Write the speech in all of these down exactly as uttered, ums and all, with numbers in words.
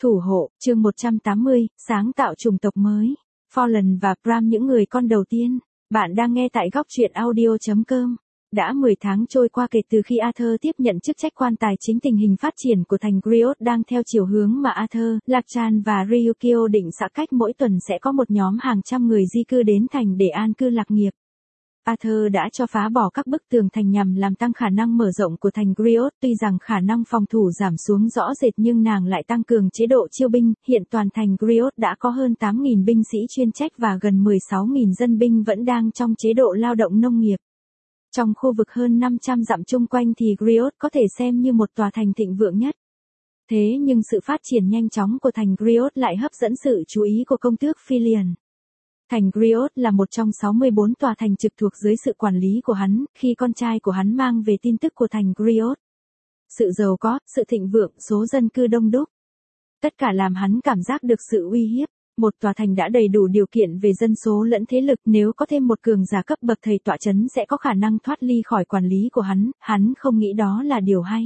Thủ hộ, chương một trăm tám mươi, sáng tạo chủng tộc mới. Fallen và Bram những người con đầu tiên. Bạn đang nghe tại góc truyện audio chấm com. Đã mười tháng trôi qua kể từ khi Arthur tiếp nhận chức trách quan tài chính, tình hình phát triển của thành Griot đang theo chiều hướng mà Arthur, Lakchan và Ryukio định xã cách mỗi tuần sẽ có một nhóm hàng trăm người di cư đến thành để an cư lạc nghiệp. Arthur đã cho phá bỏ các bức tường thành nhằm làm tăng khả năng mở rộng của thành Griot, tuy rằng khả năng phòng thủ giảm xuống rõ rệt nhưng nàng lại tăng cường chế độ chiêu binh, hiện toàn thành Griot đã có hơn tám nghìn binh sĩ chuyên trách và gần mười sáu nghìn dân binh vẫn đang trong chế độ lao động nông nghiệp. Trong khu vực hơn năm trăm dặm chung quanh thì Griot có thể xem như một tòa thành thịnh vượng nhất. Thế nhưng sự phát triển nhanh chóng của thành Griot lại hấp dẫn sự chú ý của công tước Philion. Thành Griot là một trong sáu mươi bốn tòa thành trực thuộc dưới sự quản lý của hắn, khi con trai của hắn mang về tin tức của thành Griot. Sự giàu có, sự thịnh vượng, số dân cư đông đúc. Tất cả làm hắn cảm giác được sự uy hiếp. Một tòa thành đã đầy đủ điều kiện về dân số lẫn thế lực, nếu có thêm một cường giả cấp bậc thầy tọa chấn sẽ có khả năng thoát ly khỏi quản lý của hắn, hắn không nghĩ đó là điều hay.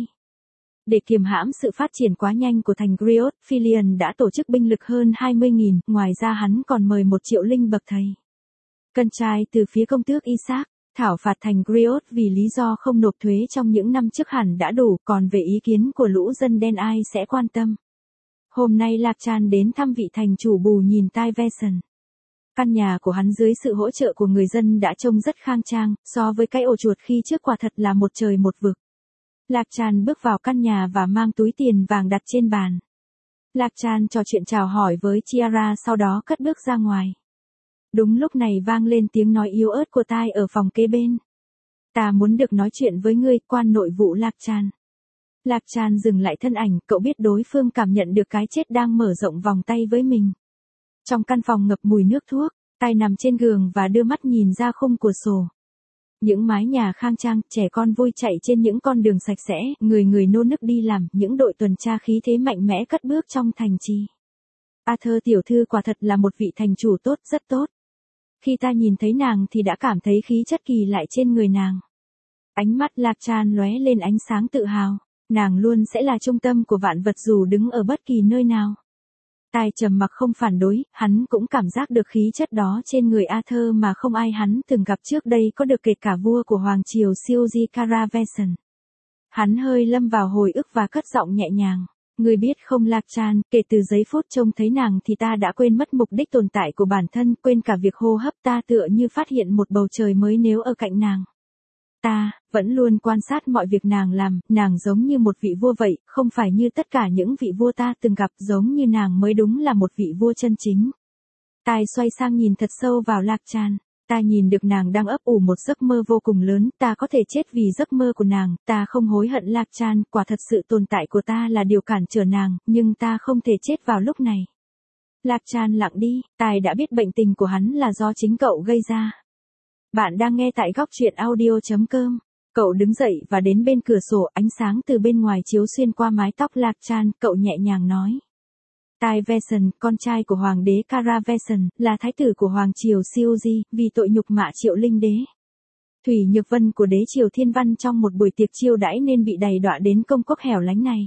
Để kiềm hãm sự phát triển quá nhanh của thành Griot, Philion đã tổ chức binh lực hơn hai mươi nghìn, ngoài ra hắn còn mời một triệu linh bậc thầy. Cân trai từ phía công tước Isaac, thảo phạt thành Griot vì lý do không nộp thuế trong những năm trước hẳn đã đủ, còn về ý kiến của lũ dân đen ai sẽ quan tâm. Hôm nay Lakchan đến thăm vị thành chủ bù nhìn tai Veson. Căn nhà của hắn dưới sự hỗ trợ của người dân đã trông rất khang trang, so với cái ổ chuột khi trước quả thật là một trời một vực. Lakchan bước vào căn nhà và mang túi tiền vàng đặt trên bàn. Lakchan trò chuyện chào hỏi với Chiara sau đó cất bước ra ngoài. Đúng lúc này vang lên tiếng nói yếu ớt của tai ở phòng kế bên. Ta muốn được nói chuyện với ngươi, quan nội vụ Lakchan. Lakchan dừng lại thân ảnh, cậu biết đối phương cảm nhận được cái chết đang mở rộng vòng tay với mình. Trong căn phòng ngập mùi nước thuốc, tai nằm trên giường và đưa mắt nhìn ra khung cửa sổ. Những mái nhà khang trang, trẻ con vui chạy trên những con đường sạch sẽ, người người nô nức đi làm, những đội tuần tra khí thế mạnh mẽ cất bước trong thành trì. Arthur tiểu thư quả thật là một vị thành chủ tốt, rất tốt. Khi ta nhìn thấy nàng thì đã cảm thấy khí chất kỳ lạ trên người nàng. Ánh mắt Lakchan lóe lên ánh sáng tự hào. Nàng luôn sẽ là trung tâm của vạn vật dù đứng ở bất kỳ nơi nào. Tai trầm mặc không phản đối, hắn cũng cảm giác được khí chất đó trên người Arthur mà không ai hắn từng gặp trước đây có được, kể cả vua của Hoàng Triều Siouxsie Veson. Hắn hơi lâm vào hồi ức và cất giọng nhẹ nhàng. Ngươi biết không Lakchan, kể từ giây phút trông thấy nàng thì ta đã quên mất mục đích tồn tại của bản thân, quên cả việc hô hấp, ta tựa như phát hiện một bầu trời mới nếu ở cạnh nàng. Ta, vẫn luôn quan sát mọi việc nàng làm, nàng giống như một vị vua vậy, không phải như tất cả những vị vua ta từng gặp, giống như nàng mới đúng là một vị vua chân chính. Tai xoay sang nhìn thật sâu vào Lakchan, ta nhìn được nàng đang ấp ủ một giấc mơ vô cùng lớn, ta có thể chết vì giấc mơ của nàng, ta không hối hận Lakchan, quả thật sự tồn tại của ta là điều cản trở nàng, nhưng ta không thể chết vào lúc này. Lakchan lặng đi, Tai đã biết bệnh tình của hắn là do chính cậu gây ra. Bạn đang nghe tại góc truyện audio chấm com. Cậu đứng dậy và đến bên cửa sổ, ánh sáng từ bên ngoài chiếu xuyên qua mái tóc Lakchan, cậu nhẹ nhàng nói. Tai Veson, con trai của hoàng đế Kara Veson, là thái tử của hoàng triều Siouxsie, vì tội nhục mạ Triệu Linh đế. Thủy Nhược Vân của đế triều Thiên Văn trong một buổi tiệc chiêu đãi nên bị đày đọa đến công cốc hẻo lánh này.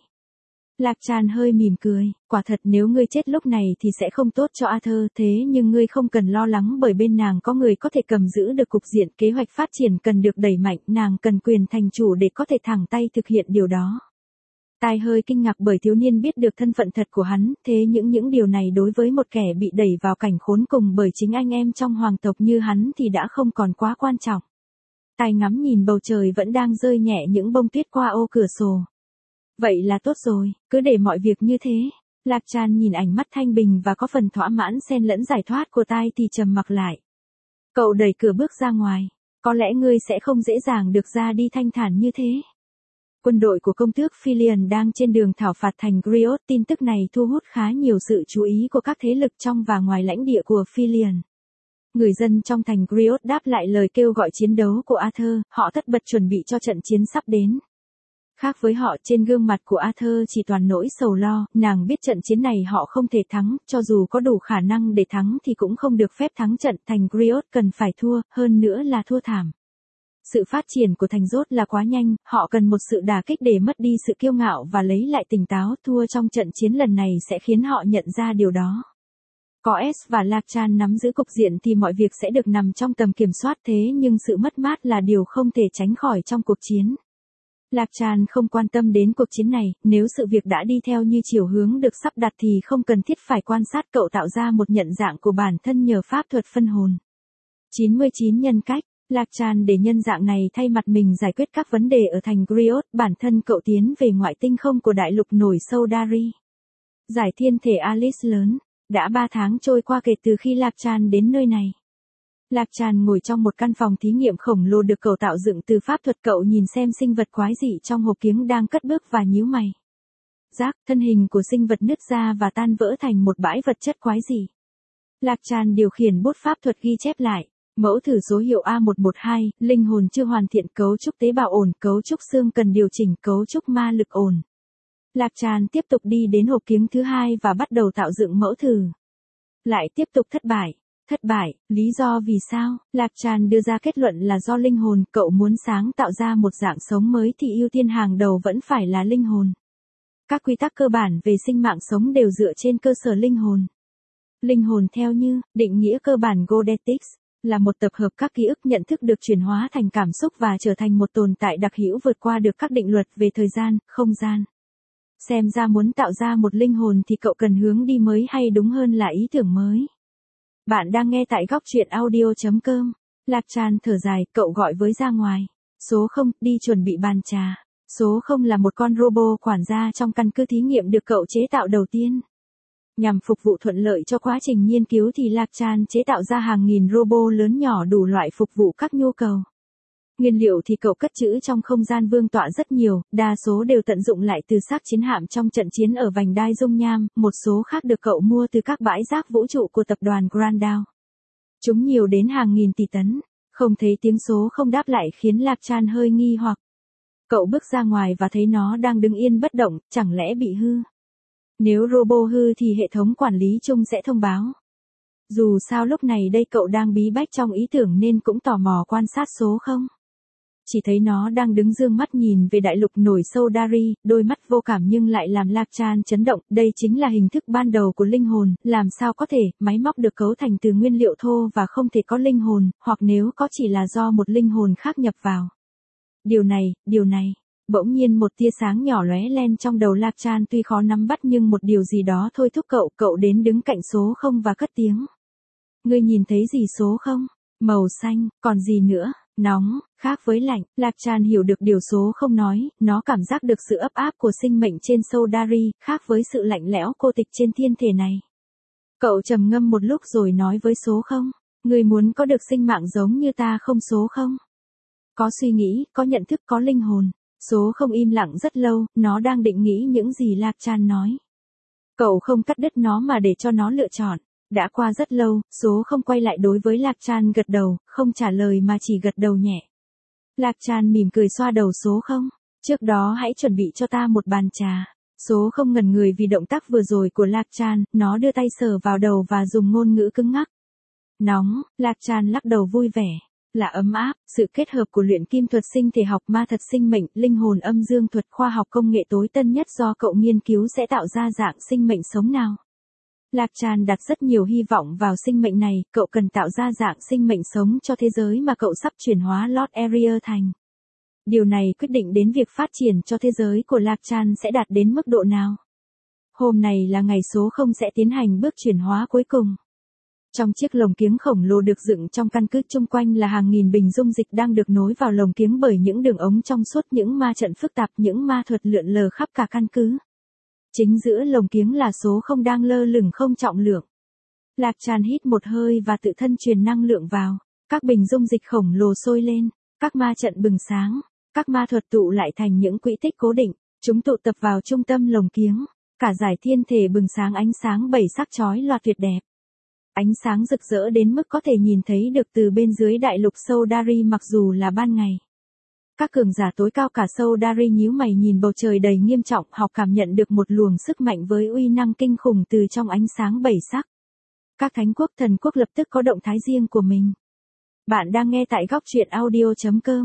Lakchan hơi mỉm cười, quả thật nếu ngươi chết lúc này thì sẽ không tốt cho Arthur, thế nhưng ngươi không cần lo lắng bởi bên nàng có người có thể cầm giữ được cục diện, kế hoạch phát triển cần được đẩy mạnh, nàng cần quyền thành chủ để có thể thẳng tay thực hiện điều đó. Tai hơi kinh ngạc bởi thiếu niên biết được thân phận thật của hắn, thế những những điều này đối với một kẻ bị đẩy vào cảnh khốn cùng bởi chính anh em trong hoàng tộc như hắn thì đã không còn quá quan trọng. Tai ngắm nhìn bầu trời vẫn đang rơi nhẹ những bông tuyết qua ô cửa sổ. Vậy là tốt rồi, cứ để mọi việc như thế. Lakchan nhìn ánh mắt thanh bình và có phần thỏa mãn xen lẫn giải thoát của Tai thì trầm mặc lại. Cậu đẩy cửa bước ra ngoài. Có lẽ ngươi sẽ không dễ dàng được ra đi thanh thản như thế. Quân đội của công tước Philion đang trên đường thảo phạt thành Griot, tin tức này thu hút khá nhiều sự chú ý của các thế lực trong và ngoài lãnh địa của Philion. Người dân trong thành Griot đáp lại lời kêu gọi chiến đấu của Arthur, họ tất bật chuẩn bị cho trận chiến sắp đến. Khác với họ, trên gương mặt của Arthur chỉ toàn nỗi sầu lo, nàng biết trận chiến này họ không thể thắng, cho dù có đủ khả năng để thắng thì cũng không được phép thắng trận, thành Griot cần phải thua, hơn nữa là thua thảm. Sự phát triển của thành rốt là quá nhanh, họ cần một sự đả kích để mất đi sự kiêu ngạo và lấy lại tỉnh táo. Thua trong trận chiến lần này sẽ khiến họ nhận ra điều đó. Có S và Lạc Chan nắm giữ cục diện thì mọi việc sẽ được nằm trong tầm kiểm soát, thế nhưng sự mất mát là điều không thể tránh khỏi trong cuộc chiến. Lạc Chan không quan tâm đến cuộc chiến này, nếu sự việc đã đi theo như chiều hướng được sắp đặt thì không cần thiết phải quan sát. Cậu tạo ra một nhận dạng của bản thân nhờ pháp thuật phân hồn. chín mươi chín nhân cách, Lạc Chan để nhân dạng này thay mặt mình giải quyết các vấn đề ở thành Griot. Bản thân cậu tiến về ngoại tinh không của đại lục nổi sâu Dari. Giải thiên thể Alice lớn. Đã ba tháng trôi qua kể từ khi Lạc Chan đến nơi này. Lạc Chan ngồi trong một căn phòng thí nghiệm khổng lồ được cậu tạo dựng từ pháp thuật. Cậu nhìn xem sinh vật quái dị trong hộp kiếng đang cất bước và nhíu mày. Rác, thân hình của sinh vật nứt ra và tan vỡ thành một bãi vật chất quái dị. Lạc Chan điều khiển bút pháp thuật ghi chép lại. Mẫu thử số hiệu A một một hai, linh hồn chưa hoàn thiện, cấu trúc tế bào ổn, cấu trúc xương cần điều chỉnh, cấu trúc ma lực ổn. Lạc Chan tiếp tục đi đến hộp kiếng thứ hai và bắt đầu tạo dựng mẫu thử. Lại tiếp tục thất bại. Thất bại, lý do vì sao? Lạc Chan đưa ra kết luận là do linh hồn. Cậu muốn sáng tạo ra một dạng sống mới thì ưu tiên hàng đầu vẫn phải là linh hồn. Các quy tắc cơ bản về sinh mạng sống đều dựa trên cơ sở linh hồn. Linh hồn theo như định nghĩa cơ bản Godetics là một tập hợp các ký ức nhận thức được chuyển hóa thành cảm xúc và trở thành một tồn tại đặc hữu vượt qua được các định luật về thời gian, không gian. Xem ra muốn tạo ra một linh hồn thì cậu cần hướng đi mới, hay đúng hơn là ý tưởng mới. Bạn đang nghe tại góc truyện audio chấm com. Lạc Chan thở dài, cậu gọi với ra ngoài. Số không, đi chuẩn bị bàn trà. Số không là một con robot quản gia trong căn cứ thí nghiệm được cậu chế tạo đầu tiên. Nhằm phục vụ thuận lợi cho quá trình nghiên cứu thì Lạc Chan chế tạo ra hàng nghìn robot lớn nhỏ đủ loại phục vụ các nhu cầu. Nguyên liệu thì cậu cất trữ trong không gian vương tọa rất nhiều, đa số đều tận dụng lại từ xác chiến hạm trong trận chiến ở vành đai dung nham, một số khác được cậu mua từ các bãi rác vũ trụ của tập đoàn Grand Down. Chúng nhiều đến hàng nghìn tỷ tấn, không thấy tiếng số không đáp lại khiến Lạc Chan hơi nghi hoặc. Cậu bước ra ngoài và thấy nó đang đứng yên bất động, chẳng lẽ bị hư? Nếu robot hư thì hệ thống quản lý chung sẽ thông báo. Dù sao lúc này đây cậu đang bí bách trong ý tưởng nên cũng tò mò quan sát số không. Chỉ thấy nó đang đứng dương mắt nhìn về đại lục nổi sâu Dari, đôi mắt vô cảm nhưng lại làm Lạc Chan chấn động. Đây chính là hình thức ban đầu của linh hồn, làm sao có thể, máy móc được cấu thành từ nguyên liệu thô và không thể có linh hồn, hoặc nếu có chỉ là do một linh hồn khác nhập vào. Điều này, điều này, bỗng nhiên một tia sáng nhỏ lóe lên trong đầu Lạc Chan, tuy khó nắm bắt nhưng một điều gì đó thôi thúc cậu, cậu đến đứng cạnh số không và cất tiếng. Ngươi nhìn thấy gì số không? Màu xanh, còn gì nữa? Nóng, khác với lạnh. Lạc Chan hiểu được điều số không nói, nó cảm giác được sự ấp áp của sinh mệnh trên sâu Dari, khác với sự lạnh lẽo cô tịch trên thiên thể này. Cậu trầm ngâm một lúc rồi nói với số không, ngươi muốn có được sinh mạng giống như ta không số không? Có suy nghĩ, có nhận thức, có linh hồn. Số không im lặng rất lâu, nó đang định nghĩ những gì Lạc Chan nói. Cậu không cắt đứt nó mà để cho nó lựa chọn. Đã qua rất lâu, số không quay lại đối với Lạc Chan gật đầu, không trả lời mà chỉ gật đầu nhẹ. Lạc Chan mỉm cười xoa đầu số không. Trước đó hãy chuẩn bị cho ta một bàn trà. Số không ngẩn người vì động tác vừa rồi của Lạc Chan, nó đưa tay sờ vào đầu và dùng ngôn ngữ cứng ngắc. Nóng, Lạc Chan lắc đầu vui vẻ. Là ấm áp, sự kết hợp của luyện kim thuật, sinh thể học, ma thật, sinh mệnh, linh hồn, âm dương thuật, khoa học công nghệ tối tân nhất do cậu nghiên cứu sẽ tạo ra dạng sinh mệnh sống nào. Lạc Chan đặt rất nhiều hy vọng vào sinh mệnh này, cậu cần tạo ra dạng sinh mệnh sống cho thế giới mà cậu sắp chuyển hóa Lord Area thành. Điều này quyết định đến việc phát triển cho thế giới của Lạc Chan sẽ đạt đến mức độ nào. Hôm này là ngày số không sẽ tiến hành bước chuyển hóa cuối cùng. Trong chiếc lồng kiếng khổng lồ được dựng trong căn cứ, chung quanh là hàng nghìn bình dung dịch đang được nối vào lồng kiếng bởi những đường ống trong suốt, những ma trận phức tạp, những ma thuật lượn lờ khắp cả căn cứ. Chính giữa lồng kiếng là số không đang lơ lửng không trọng lượng. Lạc Chan hít một hơi và tự thân truyền năng lượng vào. Các bình dung dịch khổng lồ sôi lên. Các ma trận bừng sáng. Các ma thuật tụ lại thành những quỹ tích cố định. Chúng tụ tập vào trung tâm lồng kiếng. Cả dải thiên thể bừng sáng ánh sáng bảy sắc chói lòa tuyệt đẹp. Ánh sáng rực rỡ đến mức có thể nhìn thấy được từ bên dưới đại lục sâu Dari mặc dù là ban ngày. Các cường giả tối cao cả sâu Dari nhíu mày nhìn bầu trời đầy nghiêm trọng, học cảm nhận được một luồng sức mạnh với uy năng kinh khủng từ trong ánh sáng bảy sắc. Các thánh quốc, thần quốc lập tức có động thái riêng của mình. Bạn đang nghe tại góc truyện audio chấm com.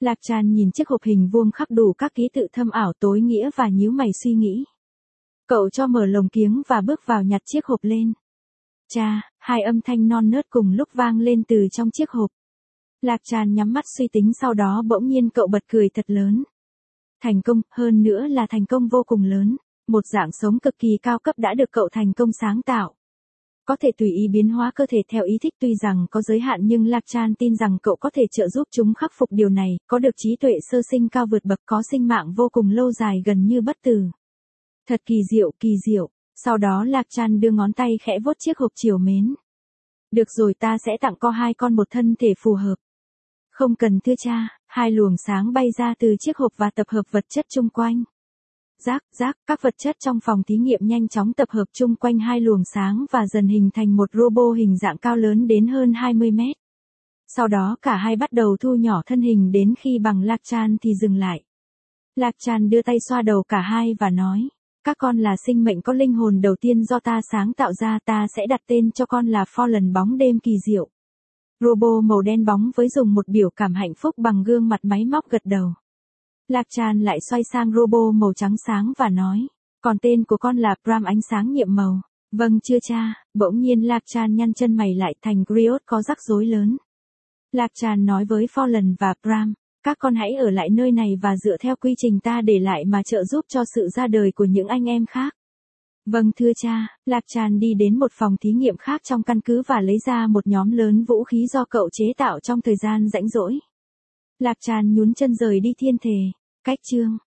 Lạc Tràn nhìn chiếc hộp hình vuông khắc đủ các ký tự thâm ảo tối nghĩa và nhíu mày suy nghĩ. Cậu cho mở lồng kiếng và bước vào nhặt chiếc hộp lên. Cha, hai âm thanh non nớt cùng lúc vang lên từ trong chiếc hộp. Lạc Tràn nhắm mắt suy tính, sau đó bỗng nhiên cậu bật cười thật lớn. Thành công, hơn nữa là thành công vô cùng lớn. Một dạng sống cực kỳ cao cấp đã được cậu thành công sáng tạo. Có thể tùy ý biến hóa cơ thể theo ý thích, tuy rằng có giới hạn nhưng Lạc Tràn tin rằng cậu có thể trợ giúp chúng khắc phục điều này, có được trí tuệ sơ sinh cao vượt bậc, có sinh mạng vô cùng lâu dài gần như bất tử. Thật kỳ diệu, kỳ diệu. Sau đó Lạc Tràn đưa ngón tay khẽ vuốt chiếc hộp trìu mến. Được rồi, ta sẽ tặng co hai con một thân thể phù hợp. Không cần thưa cha. Hai luồng sáng bay ra từ chiếc hộp và tập hợp vật chất chung quanh. Rác, rác, các vật chất trong phòng thí nghiệm nhanh chóng tập hợp chung quanh hai luồng sáng và dần hình thành một robot hình dạng cao lớn đến hơn hai mươi mét. Sau đó cả hai bắt đầu thu nhỏ thân hình đến khi bằng Lạc Tràn thì dừng lại. Lạc Tràn đưa tay xoa đầu cả hai và nói, các con là sinh mệnh có linh hồn đầu tiên do ta sáng tạo ra, ta sẽ đặt tên cho con là Fallen, bóng đêm kỳ diệu. Robot màu đen bóng với dùng một biểu cảm hạnh phúc bằng gương mặt máy móc gật đầu. Lạc Tràn lại xoay sang robot màu trắng sáng và nói, còn tên của con là Pram, ánh sáng nhiệm màu. Vâng chưa cha. Bỗng nhiên Lạc Tràn nhăn chân mày lại thành Griot có rắc rối lớn. Lạc Tràn nói với Fallen và Pram, các con hãy ở lại nơi này và dựa theo quy trình ta để lại mà trợ giúp cho sự ra đời của những anh em khác. Vâng thưa cha. Lạc Tràn đi đến một phòng thí nghiệm khác trong căn cứ và lấy ra một nhóm lớn vũ khí do cậu chế tạo trong thời gian rảnh rỗi. Lạc Tràn nhún chân rời đi thiên thể. Cách chương